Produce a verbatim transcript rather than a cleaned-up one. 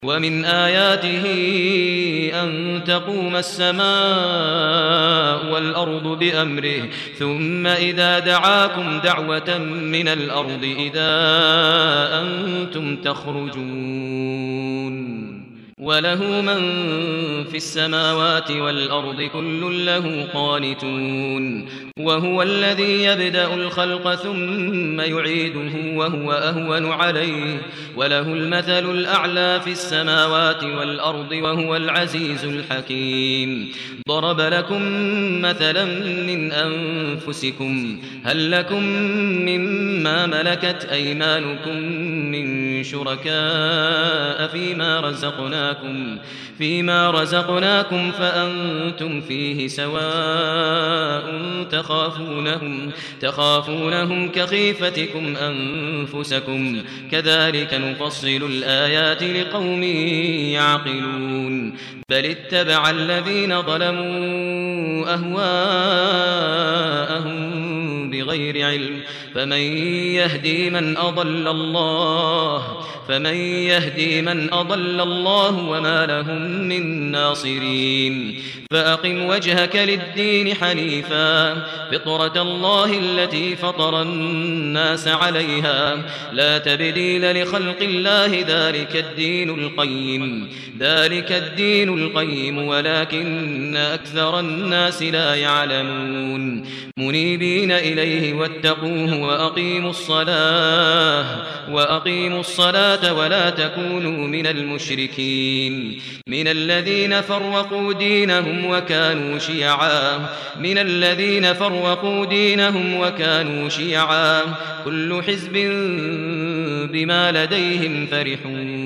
ومن آياته أن تقوم السماء والأرض بأمره ثم إذا دعاكم دعوة من الأرض إذا أنتم تخرجون وله من في السماوات والأرض كل له قانتون وهو الذي يبدأ الخلق ثم يعيده وهو أهون عليه وله المثل الأعلى في السماوات والأرض وهو العزيز الحكيم ضرب لكم مثلا من أنفسكم هل لكم مما ملكت أيمانكم من شركاء فيما رزقناكم فيما رزقناكم فأنتم فيه سواء تخافونهم تخافونهم كخيفتكم أنفسكم كذلك نفصل الآيات لقوم يعقلون بل اتبع الذين ظلموا أهواءهم بغير علم فمن يهدي من أضل الله فمن يهدي من أضل الله وما لهم من ناصرين فأقم وجهك للدين حنيفا فطرة الله التي فطر الناس عليها لا تبديل لخلق الله ذلك الدين القيم ذلك الدين القيم ولكن أكثر الناس لا يعلمون منيبين إليه واتقوه وأقيموا الصلاة وأقيموا الصلاة ولا تكونوا من المشركين من الذين فرقوا دينهم وكانوا شيعا من الذين فرقوا دينهم وكانوا شيعا كل حزب بما لديهم فرحون